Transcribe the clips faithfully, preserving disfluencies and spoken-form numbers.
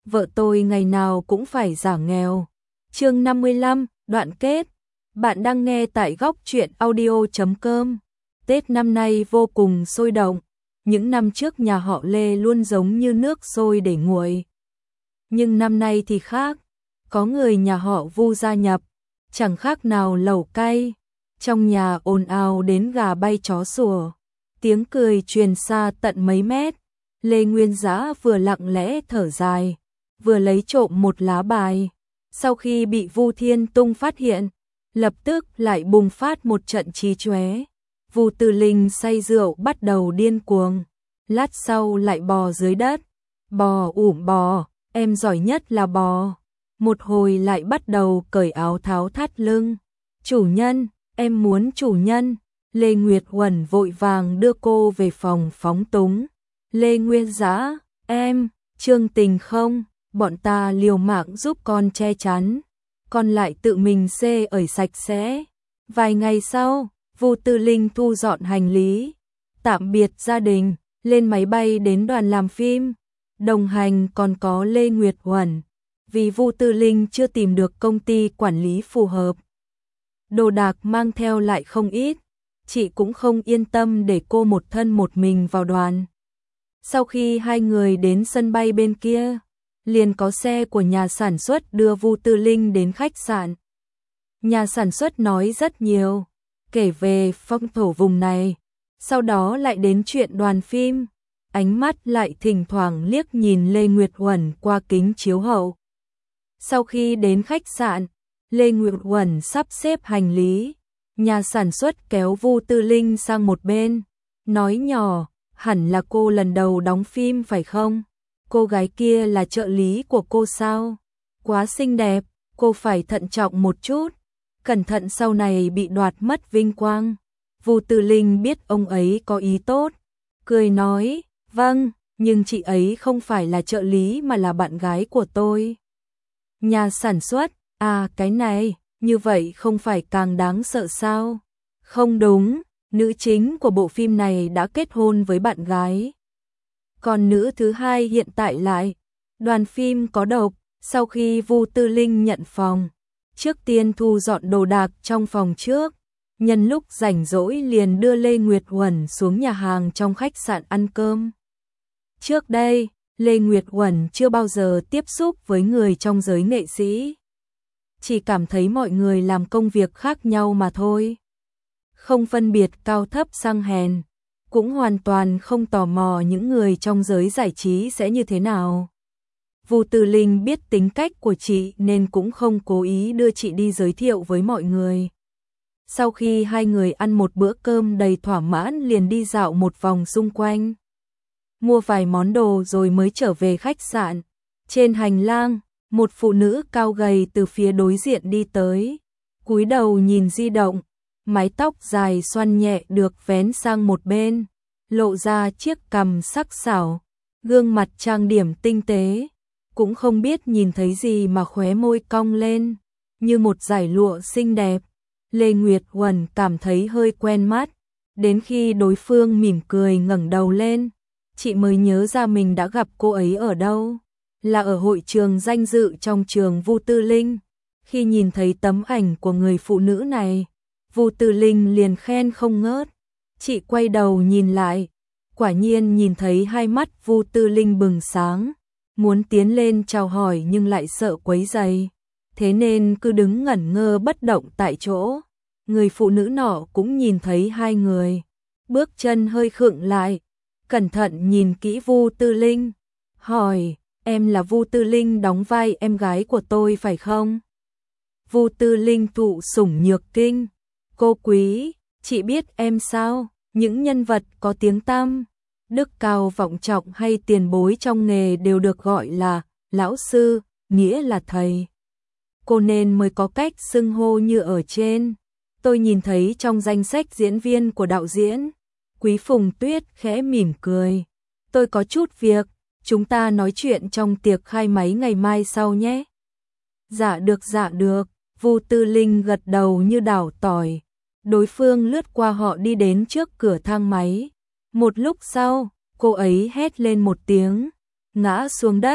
vợ tôi ngày nào cũng phải giả nghèo. Chương năm mươi lăm, đoạn kết. Bạn đang nghe tại góc truyện audio chấm com. Tết năm nay vô cùng sôi động. Những năm trước nhà họ Lê luôn giống như nước sôi để nguội. Nhưng năm nay thì khác. Có người nhà họ Vu gia nhập, chẳng khác nào lẩu cay. Trong nhà ồn ào đến gà bay chó sủa. Tiếng cười truyền xa tận mấy mét. Lê Nguyên Dã vừa lặng lẽ thở dài, vừa lấy trộm một lá bài. Sau khi bị Vu Thiên Tung phát hiện, lập tức lại bùng phát một trận trí chóe. Vu Tư Linh say rượu bắt đầu điên cuồng, lát sau lại bò dưới đất. Bò ủm bò, em giỏi nhất là bò. Một hồi lại bắt đầu cởi áo tháo thắt lưng. Chủ nhân, em muốn chủ nhân. Lê Nguyệt Huẩn vội vàng đưa cô về phòng phóng túng. Lê Nguyên Dã, em, Trương Tình không, bọn ta liều mạng giúp con che chắn, con lại tự mình xê ởi sạch sẽ. Vài ngày sau, Vu Tư Linh thu dọn hành lý, tạm biệt gia đình, lên máy bay đến đoàn làm phim. Đồng hành còn có Lê Nguyệt Huẩn, vì Vu Tư Linh chưa tìm được công ty quản lý phù hợp. Đồ đạc mang theo lại không ít, chị cũng không yên tâm để cô một thân một mình vào đoàn. Sau khi hai người đến sân bay bên kia, liền có xe của nhà sản xuất đưa Vu Tư Linh đến khách sạn. Nhà sản xuất nói rất nhiều, kể về phong thổ vùng này, sau đó lại đến chuyện đoàn phim, ánh mắt lại thỉnh thoảng liếc nhìn Lê Nguyệt Huẩn qua kính chiếu hậu. Sau khi đến khách sạn, Lê Nguyệt Huẩn sắp xếp hành lý, nhà sản xuất kéo Vu Tư Linh sang một bên, nói nhỏ, hẳn là cô lần đầu đóng phim phải không? Cô gái kia là trợ lý của cô sao? Quá xinh đẹp, cô phải thận trọng một chút, cẩn thận sau này bị đoạt mất vinh quang. Vu Tư Linh biết ông ấy có ý tốt, cười nói, vâng, nhưng chị ấy không phải là trợ lý mà là bạn gái của tôi. Nhà sản xuất, à cái này, như vậy không phải càng đáng sợ sao? Không đúng, nữ chính của bộ phim này đã kết hôn với bạn gái. Còn nữ thứ hai hiện tại lại, đoàn phim có độc. Sau khi Vu Tư Linh nhận phòng, trước tiên thu dọn đồ đạc trong phòng trước, nhân lúc rảnh rỗi liền đưa Lê Nguyệt Huẩn xuống nhà hàng trong khách sạn ăn cơm. Trước đây, Lê Nguyệt Huẩn chưa bao giờ tiếp xúc với người trong giới nghệ sĩ, chỉ cảm thấy mọi người làm công việc khác nhau mà thôi, không phân biệt cao thấp sang hèn, cũng hoàn toàn không tò mò những người trong giới giải trí sẽ như thế nào. Vu Tư Linh biết tính cách của chị nên cũng không cố ý đưa chị đi giới thiệu với mọi người. Sau khi hai người ăn một bữa cơm đầy thỏa mãn liền đi dạo một vòng xung quanh, mua vài món đồ rồi mới trở về khách sạn. Trên hành lang, một phụ nữ cao gầy từ phía đối diện đi tới, cúi đầu nhìn di động, mái tóc dài xoăn nhẹ được vén sang một bên, lộ ra chiếc cằm sắc sảo, gương mặt trang điểm tinh tế, cũng không biết nhìn thấy gì mà khóe môi cong lên, như một dải lụa xinh đẹp. Lê Nguyệt Huẩn cảm thấy hơi quen mắt, đến khi đối phương mỉm cười ngẩng đầu lên, chị mới nhớ ra mình đã gặp cô ấy ở đâu, là ở hội trường danh dự trong trường Vu Tư Linh. Khi nhìn thấy tấm ảnh của người phụ nữ này, Vu Tư Linh liền khen không ngớt. Chị quay đầu nhìn lại, quả nhiên nhìn thấy hai mắt Vu Tư Linh bừng sáng, muốn tiến lên chào hỏi nhưng lại sợ quấy rầy, thế nên cứ đứng ngẩn ngơ bất động tại chỗ. Người phụ nữ nọ cũng nhìn thấy hai người, bước chân hơi khựng lại, cẩn thận nhìn kỹ Vu Tư Linh, hỏi, em là Vu Tư Linh đóng vai em gái của tôi phải không? Vu Tư Linh thụ sủng nhược kinh, cô quý, chị biết em sao? Những nhân vật có tiếng tăm, đức cao vọng trọng hay tiền bối trong nghề đều được gọi là lão sư, nghĩa là thầy. Cô nên mới có cách xưng hô như ở trên. Tôi nhìn thấy trong danh sách diễn viên của đạo diễn. Quý Phùng Tuyết khẽ mỉm cười. Tôi có chút việc, chúng ta nói chuyện trong tiệc khai máy ngày mai sau nhé. Dạ được dạ được, Vu Tư Linh gật đầu như đảo tỏi. Đối phương lướt qua họ đi đến trước cửa thang máy. Một lúc sau, cô ấy hét lên một tiếng, ngã xuống đất.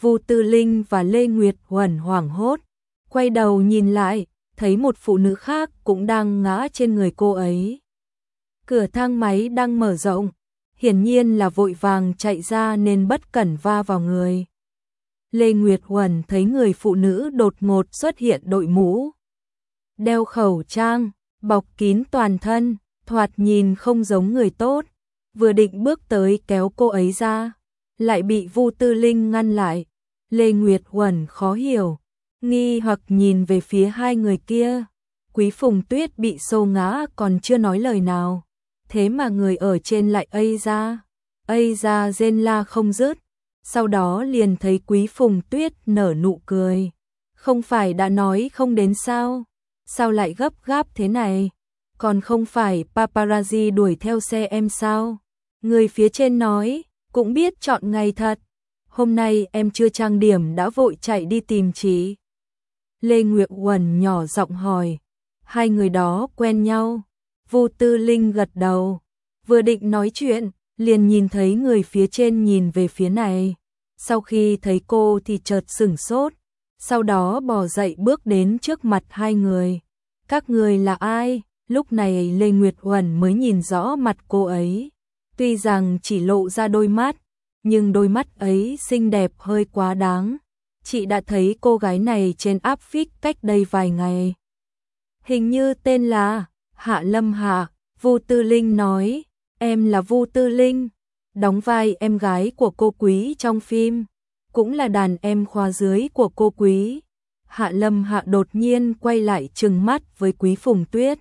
Vu Tư Linh và Lê Nguyệt Huẩn hoảng hốt, quay đầu nhìn lại, thấy một phụ nữ khác cũng đang ngã trên người cô ấy. Cửa thang máy đang mở rộng, hiển nhiên là vội vàng chạy ra nên bất cẩn va vào người. Lê Nguyệt Huẩn thấy người phụ nữ đột ngột xuất hiện đội mũ, đeo khẩu trang, bọc kín toàn thân, thoạt nhìn không giống người tốt, vừa định bước tới kéo cô ấy ra, lại bị Vu Tư Linh ngăn lại. Lê Nguyệt Huẩn khó hiểu, nghi hoặc nhìn về phía hai người kia. Quý Phùng Tuyết bị xô ngã còn chưa nói lời nào, thế mà người ở trên lại ây ra, ây ra rên la không dứt. Sau đó liền thấy Quý Phùng Tuyết nở nụ cười. Không phải đã nói không đến sao? Sao lại gấp gáp thế này? Còn không phải paparazzi đuổi theo xe em sao? Người phía trên nói, cũng biết chọn ngày thật. Hôm nay em chưa trang điểm đã vội chạy đi tìm chị. Lê Nguyệt Huẩn nhỏ giọng hỏi, hai người đó quen nhau? Vu Tư Linh gật đầu, vừa định nói chuyện, liền nhìn thấy người phía trên nhìn về phía này. Sau khi thấy cô thì chợt sửng sốt, sau đó bò dậy bước đến trước mặt hai người. Các người là ai? Lúc này Lê Nguyệt Huẩn mới nhìn rõ mặt cô ấy. Tuy rằng chỉ lộ ra đôi mắt, nhưng đôi mắt ấy xinh đẹp hơi quá đáng. Chị đã thấy cô gái này trên áp phích cách đây vài ngày. Hình như tên là Hạ Lâm Hạ. Vu Tư Linh nói, em là Vu Tư Linh, đóng vai em gái của cô Quý trong phim, cũng là đàn em khoa dưới của cô Quý. Hạ Lâm Hạ đột nhiên quay lại trừng mắt với Quý Phùng Tuyết.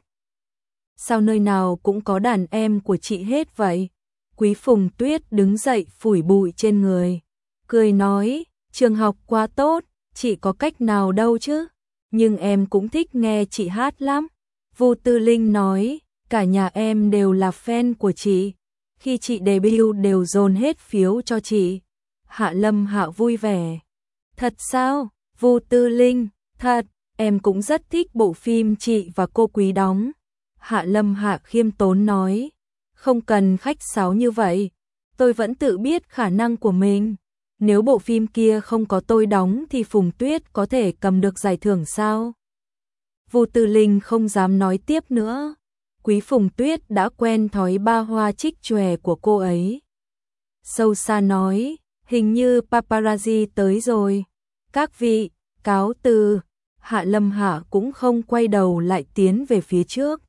Sao nơi nào cũng có đàn em của chị hết vậy? Quý Phùng Tuyết đứng dậy phủi bụi trên người, cười nói, trường học quá tốt, chị có cách nào đâu chứ, nhưng em cũng thích nghe chị hát lắm. Vu Tư Linh nói, cả nhà em đều là fan của chị, khi chị debut đều dồn hết phiếu cho chị. Hạ Lâm Hạ vui vẻ, thật sao? Vu Tư Linh, thật, em cũng rất thích bộ phim chị và cô Quý đóng. Hạ Lâm Hạ khiêm tốn nói, không cần khách sáo như vậy, tôi vẫn tự biết khả năng của mình. Nếu bộ phim kia không có tôi đóng thì Phùng Tuyết có thể cầm được giải thưởng sao? Vu Tư Linh không dám nói tiếp nữa. Quý Phùng Tuyết đã quen thói ba hoa trích chòe của cô ấy. Sâu xa nói, hình như paparazzi tới rồi. Các vị, cáo từ. Hạ Lâm Hạ cũng không quay đầu lại tiến về phía trước.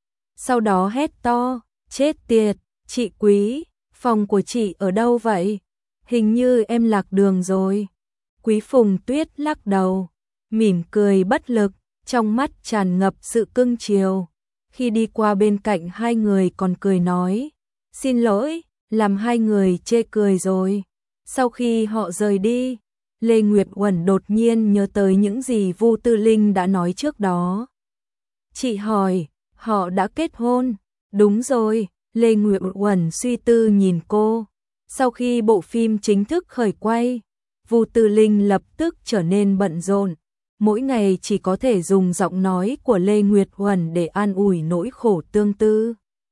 Sau đó hét to, chết tiệt, chị Quý, phòng của chị ở đâu vậy? Hình như em lạc đường rồi. Quý Phùng Tuyết lắc đầu, mỉm cười bất lực, trong mắt tràn ngập sự cưng chiều. Khi đi qua bên cạnh hai người còn cười nói, xin lỗi, làm hai người chê cười rồi. Sau khi họ rời đi, Lê Nguyệt Huẩn đột nhiên nhớ tới những gì Vu Tư Linh đã nói trước đó. Chị hỏi, họ đã kết hôn? Đúng rồi, Lê Nguyệt Huẩn suy tư nhìn cô. Sau khi bộ phim chính thức khởi quay, Vu Tư Linh lập tức trở nên bận rộn. Mỗi ngày chỉ có thể dùng giọng nói của Lê Nguyệt Huẩn để an ủi nỗi khổ tương tư.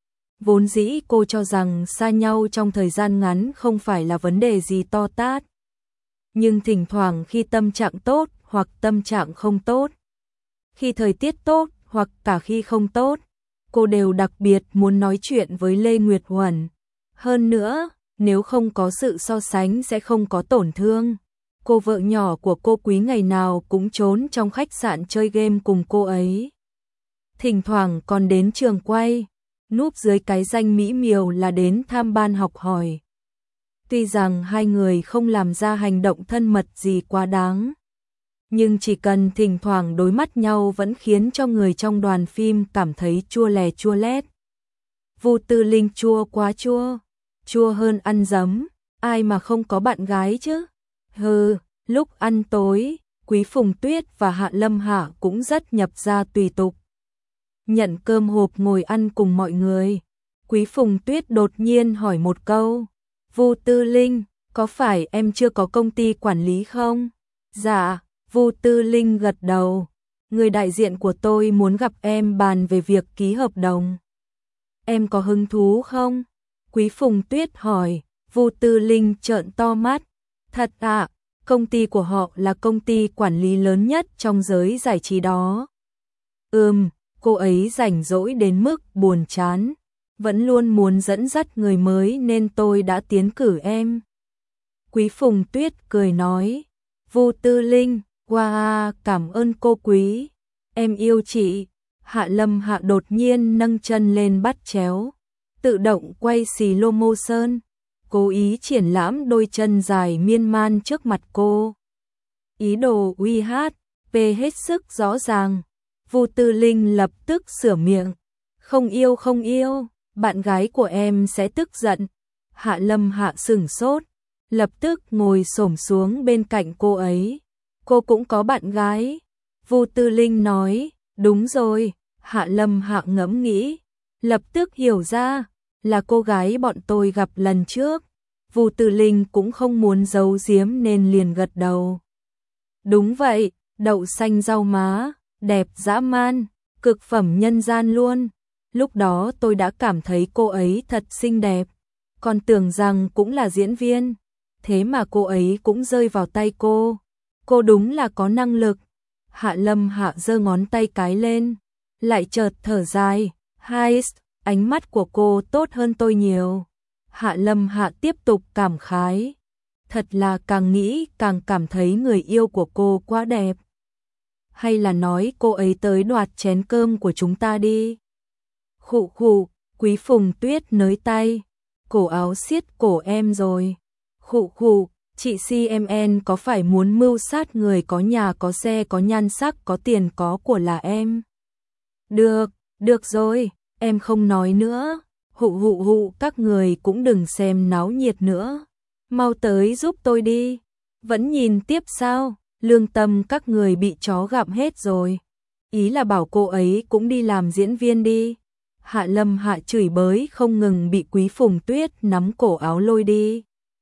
Vốn dĩ cô cho rằng xa nhau trong thời gian ngắn không phải là vấn đề gì to tát. Nhưng thỉnh thoảng khi tâm trạng tốt hoặc tâm trạng không tốt, khi thời tiết tốt hoặc cả khi không tốt, cô đều đặc biệt muốn nói chuyện với Lê Nguyệt Huẩn. Hơn nữa, nếu không có sự so sánh sẽ không có tổn thương. Cô vợ nhỏ của cô Quý ngày nào cũng trốn trong khách sạn chơi game cùng cô ấy. Thỉnh thoảng còn đến trường quay, núp dưới cái danh mỹ miều là đến tham ban học hỏi. Tuy rằng hai người không làm ra hành động thân mật gì quá đáng, nhưng chỉ cần thỉnh thoảng đối mắt nhau vẫn khiến cho người trong đoàn phim cảm thấy chua lè chua lét. Vu Tư Linh chua quá chua, chua hơn ăn giấm, ai mà không có bạn gái chứ. Hừ, lúc ăn tối, Quý Phùng Tuyết và Hạ Lâm Hạ cũng rất nhập gia tùy tục. Nhận cơm hộp ngồi ăn cùng mọi người. Quý Phùng Tuyết đột nhiên hỏi một câu, Vu Tư Linh, có phải em chưa có công ty quản lý không? Dạ, Vu Tư Linh gật đầu. Người đại diện của tôi muốn gặp em bàn về việc ký hợp đồng. Em có hứng thú không? Quý Phùng Tuyết hỏi. Vu Tư Linh trợn to mắt. Thật ạ, Công ty của họ là công ty quản lý lớn nhất trong giới giải trí đó. Ừm, cô ấy rảnh rỗi đến mức buồn chán, vẫn luôn muốn dẫn dắt người mới nên tôi đã tiến cử em. Quý Phùng Tuyết cười nói, Vu Tư Linh, wow, cảm ơn cô Quý, em yêu chị. Hạ Lâm Hạ đột nhiên nâng chân lên bắt chéo, tự động quay slow motion, cố ý triển lãm đôi chân dài miên man trước mặt cô. Ý đồ uy hát, pê hết sức rõ ràng. Vu Tư Linh lập tức sửa miệng, không yêu không yêu, bạn gái của em sẽ tức giận. Hạ Lâm Hạ sửng sốt, lập tức ngồi xổm xuống bên cạnh cô ấy. Cô cũng có bạn gái? Vu Tư Linh nói, đúng rồi. Hạ Lâm Hạ ngẫm nghĩ, lập tức hiểu ra, là cô gái bọn tôi gặp lần trước. Vu Tư Linh cũng không muốn giấu giếm nên liền gật đầu. Đúng vậy, đậu xanh rau má, đẹp dã man, cực phẩm nhân gian luôn. Lúc đó tôi đã cảm thấy cô ấy thật xinh đẹp, còn tưởng rằng cũng là diễn viên. Thế mà cô ấy cũng rơi vào tay cô. Cô đúng là có năng lực. Hạ Lâm Hạ giơ ngón tay cái lên, lại chợt thở dài, hai, ánh mắt của cô tốt hơn tôi nhiều. Hạ Lâm Hạ tiếp tục cảm khái, thật là càng nghĩ càng cảm thấy người yêu của cô quá đẹp. Hay là nói cô ấy tới đoạt chén cơm của chúng ta đi. Khụ khụ, Quý Phùng Tuyết nới tay, cổ áo siết cổ em rồi. Khụ khụ, chị xê em en có phải muốn mưu sát người có nhà có xe có nhan sắc có tiền có của là em? Được, được rồi, em không nói nữa. Hụ hụ hụ, các người cũng đừng xem náo nhiệt nữa. Mau tới giúp tôi đi. Vẫn nhìn tiếp sao? Lương tâm các người bị chó gặm hết rồi. Ý là bảo cô ấy cũng đi làm diễn viên đi. Hạ Lâm Hạ chửi bới không ngừng bị Quý Phùng Tuyết nắm cổ áo lôi đi.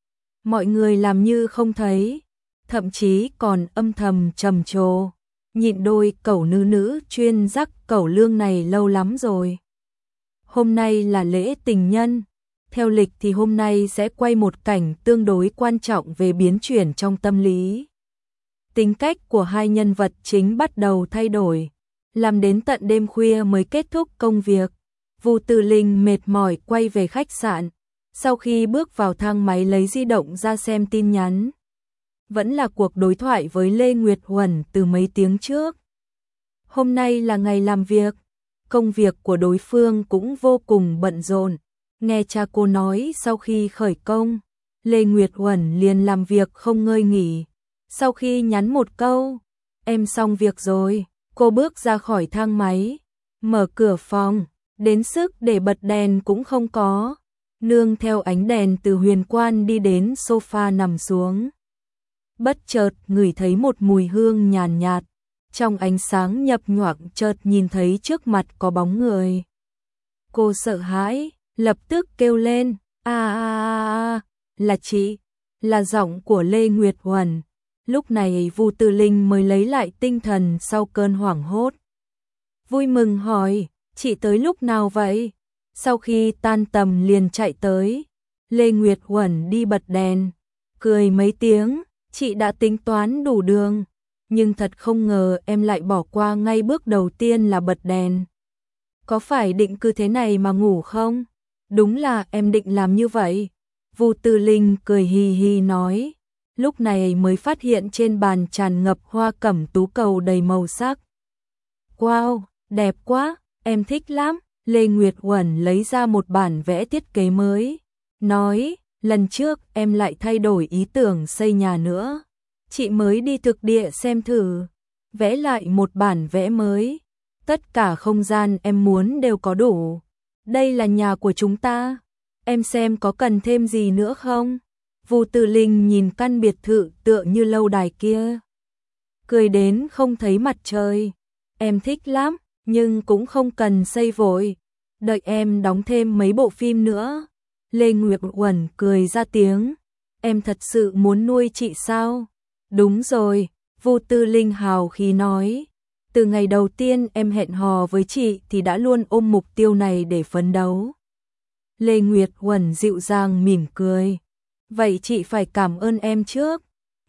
Mọi người làm như không thấy, thậm chí còn âm thầm trầm trồ, nhịn đôi cẩu nữ nữ chuyên rắc cẩu lương này lâu lắm rồi. Hôm nay là lễ tình nhân, theo lịch thì hôm nay sẽ quay một cảnh tương đối quan trọng về biến chuyển trong tâm lý. Tính cách của hai nhân vật chính bắt đầu thay đổi, làm đến tận đêm khuya mới kết thúc công việc. Vu Tư Linh mệt mỏi quay về khách sạn, sau khi bước vào thang máy lấy di động ra xem tin nhắn. Vẫn là cuộc đối thoại với Lê Nguyệt Huẩn từ mấy tiếng trước. Hôm nay là ngày làm việc, công việc của đối phương cũng vô cùng bận rộn. Nghe cha cô nói sau khi khởi công, Lê Nguyệt Huẩn liền làm việc không ngơi nghỉ. Sau khi nhắn một câu, em xong việc rồi, cô bước ra khỏi thang máy, mở cửa phòng, đến sức để bật đèn cũng không có. Nương theo ánh đèn từ huyền quan đi đến sofa nằm xuống. Bất chợt ngửi thấy một mùi hương nhàn nhạt, trong ánh sáng nhập nhoạng chợt nhìn thấy trước mặt có bóng người. Cô sợ hãi, lập tức kêu lên, a a a, là chị, là giọng của Lê Nguyệt Huẩn. Lúc này Vu Tư Linh mới lấy lại tinh thần sau cơn hoảng hốt. Vui mừng hỏi, chị tới lúc nào vậy? Sau khi tan tầm liền chạy tới. Lê Nguyệt Huẩn đi bật đèn, cười mấy tiếng, chị đã tính toán đủ đường, nhưng thật không ngờ em lại bỏ qua ngay bước đầu tiên là bật đèn. Có phải định cứ thế này mà ngủ không? Đúng là em định làm như vậy. Vu Tư Linh cười hì hì nói, lúc này mới phát hiện trên bàn tràn ngập hoa cẩm tú cầu đầy màu sắc. Wow, đẹp quá, em thích lắm. Lê Nguyệt Huẩn lấy ra một bản vẽ thiết kế mới, nói, lần trước em lại thay đổi ý tưởng xây nhà nữa. Chị mới đi thực địa xem thử, vẽ lại một bản vẽ mới. Tất cả không gian em muốn đều có đủ. Đây là nhà của chúng ta, em xem có cần thêm gì nữa không? Vu Tư Linh nhìn căn biệt thự tựa như lâu đài kia, cười đến không thấy mặt trời. Em thích lắm, nhưng cũng không cần xây vội, đợi em đóng thêm mấy bộ phim nữa. Lê Nguyệt Huẩn cười ra tiếng, em thật sự muốn nuôi chị sao? Đúng rồi, Vu Tư Linh hào khí nói, từ ngày đầu tiên em hẹn hò với chị thì đã luôn ôm mục tiêu này để phấn đấu. Lê Nguyệt Huẩn dịu dàng mỉm cười, vậy chị phải cảm ơn em trước,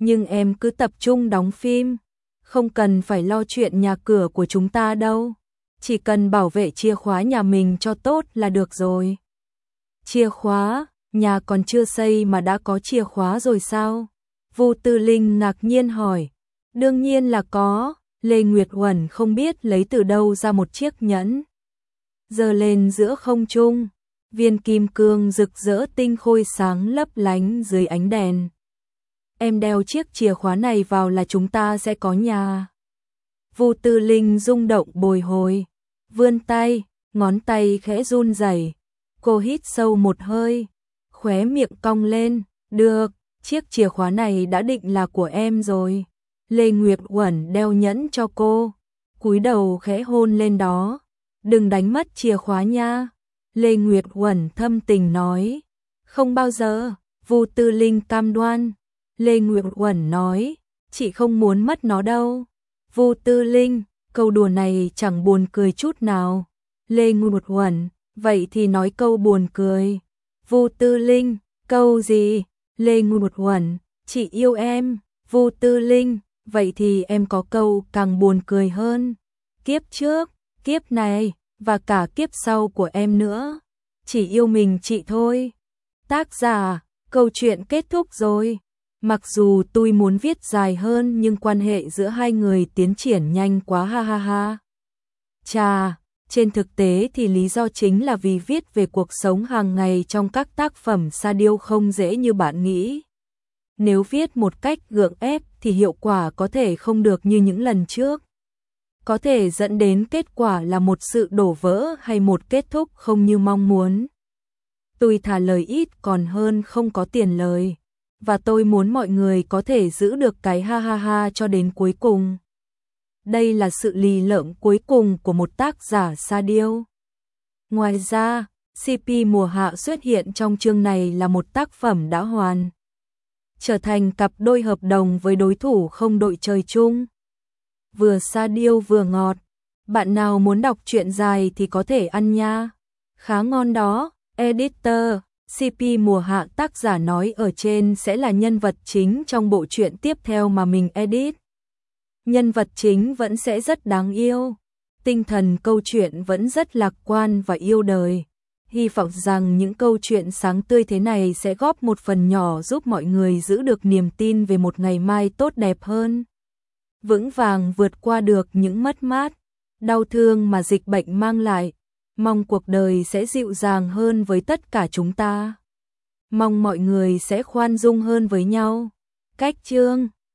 Nhưng em cứ tập trung đóng phim, không cần phải lo chuyện nhà cửa của chúng ta đâu. Chỉ cần bảo vệ chìa khóa nhà mình cho tốt là được rồi. Chìa khóa, nhà còn chưa xây mà đã có chìa khóa rồi sao? Vu Tư Linh ngạc nhiên hỏi. Đương nhiên là có, Lê Nguyệt Uẩn không biết lấy từ đâu ra một chiếc nhẫn. Giơ lên giữa không trung, viên kim cương rực rỡ tinh khôi sáng lấp lánh dưới ánh đèn. Em đeo chiếc chìa khóa này vào là chúng ta sẽ có nhà. Vu Tư Linh rung động bồi hồi, vươn tay, ngón tay khẽ run rẩy. Cô hít sâu một hơi, khóe miệng cong lên, được, chiếc chìa khóa này đã định là của em rồi. Lê Nguyệt Uẩn đeo nhẫn cho cô, cúi đầu khẽ hôn lên đó. Đừng đánh mất chìa khóa nha. Lê Nguyệt Uẩn thâm tình nói. Không bao giờ, Vu Tư Linh cam đoan. Lê Nguyệt Uẩn nói, chị không muốn mất nó đâu. Vu Tư Linh, câu đùa này chẳng buồn cười chút nào. Lê Nguyệt Uẩn, vậy thì nói câu buồn cười. Vu Tư Linh, câu gì? Lê Nguyệt Uẩn, chị yêu em. Vu Tư Linh, vậy thì em có câu càng buồn cười hơn. Kiếp trước, kiếp này, và cả kiếp sau của em nữa. Chỉ yêu mình chị thôi. Tác giả, câu chuyện kết thúc rồi. Mặc dù tôi muốn viết dài hơn nhưng quan hệ giữa hai người tiến triển nhanh quá ha ha ha. Chà, trên thực tế thì lý do chính là vì viết về cuộc sống hàng ngày trong các tác phẩm sa điêu không dễ như bạn nghĩ. Nếu viết một cách gượng ép thì hiệu quả có thể không được như những lần trước. Có thể dẫn đến kết quả là một sự đổ vỡ hay một kết thúc không như mong muốn. Tôi thà lời ít còn hơn không có tiền lời. Và tôi muốn mọi người có thể giữ được cái ha ha ha cho đến cuối cùng. Đây là sự lì lợm cuối cùng của một tác giả sa điêu. Ngoài ra, xê pê mùa hạ xuất hiện trong chương này là một tác phẩm đã hoàn trở thành cặp đôi hợp đồng với đối thủ không đội trời chung. Vừa sa điêu vừa ngọt. Bạn nào muốn đọc truyện dài thì có thể ăn nha. Khá ngon đó. Editor, xê pê mùa hạ tác giả nói ở trên sẽ là nhân vật chính trong bộ truyện tiếp theo mà mình edit. Nhân vật chính vẫn sẽ rất đáng yêu. Tinh thần câu chuyện vẫn rất lạc quan và yêu đời. Hy vọng rằng những câu chuyện sáng tươi thế này sẽ góp một phần nhỏ giúp mọi người giữ được niềm tin về một ngày mai tốt đẹp hơn. Vững vàng vượt qua được những mất mát, đau thương mà dịch bệnh mang lại. Mong cuộc đời sẽ dịu dàng hơn với tất cả chúng ta. Mong mọi người sẽ khoan dung hơn với nhau. Cách chương